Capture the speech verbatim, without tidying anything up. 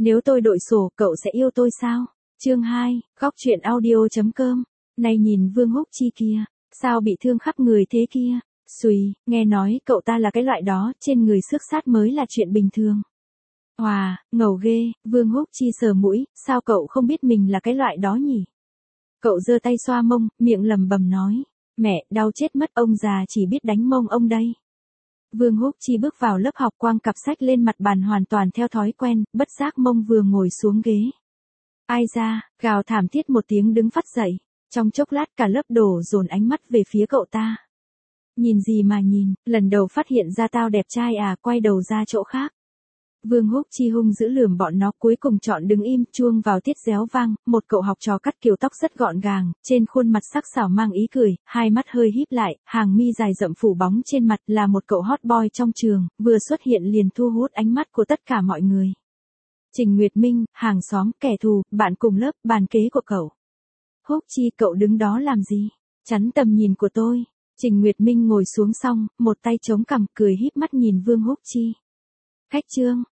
Nếu tôi đội sổ, cậu sẽ yêu tôi sao? Chương hai, góc truyện audio.com. Này nhìn Vương Húc Chi kia, sao bị thương khắp người thế kia? Xùi, nghe nói cậu ta là cái loại đó, trên người xước sát mới là chuyện bình thường. Hòa, ngầu ghê, Vương Húc Chi sờ mũi, sao cậu không biết mình là cái loại đó nhỉ? Cậu giơ tay xoa mông, miệng lầm bầm nói, mẹ, đau chết mất, ông già chỉ biết đánh mông ông đây. Vương Húc Chi bước vào lớp học, quăng cặp sách lên mặt bàn hoàn toàn theo thói quen, bất giác mông vừa ngồi xuống ghế. Ai ra, gào thảm thiết một tiếng đứng phắt dậy, trong chốc lát cả lớp đổ dồn ánh mắt về phía cậu ta. Nhìn gì mà nhìn, lần đầu phát hiện ra tao đẹp trai à, quay đầu ra chỗ khác. Vương Húc Chi hung dữ lườm bọn nó, cuối cùng chọn đứng im, chuông vào tiết réo vang, một cậu học trò cắt kiểu tóc rất gọn gàng, trên khuôn mặt sắc sảo mang ý cười, hai mắt hơi híp lại, hàng mi dài rậm phủ bóng trên mặt, là một cậu hot boy trong trường, vừa xuất hiện liền thu hút ánh mắt của tất cả mọi người. Trình Nguyệt Minh, hàng xóm, kẻ thù, bạn cùng lớp, bàn kế của cậu. Húc Chi, cậu đứng đó làm gì? Chắn tầm nhìn của tôi. Trình Nguyệt Minh ngồi xuống xong, một tay chống cằm, cười híp mắt nhìn Vương Húc Chi. Khách trương,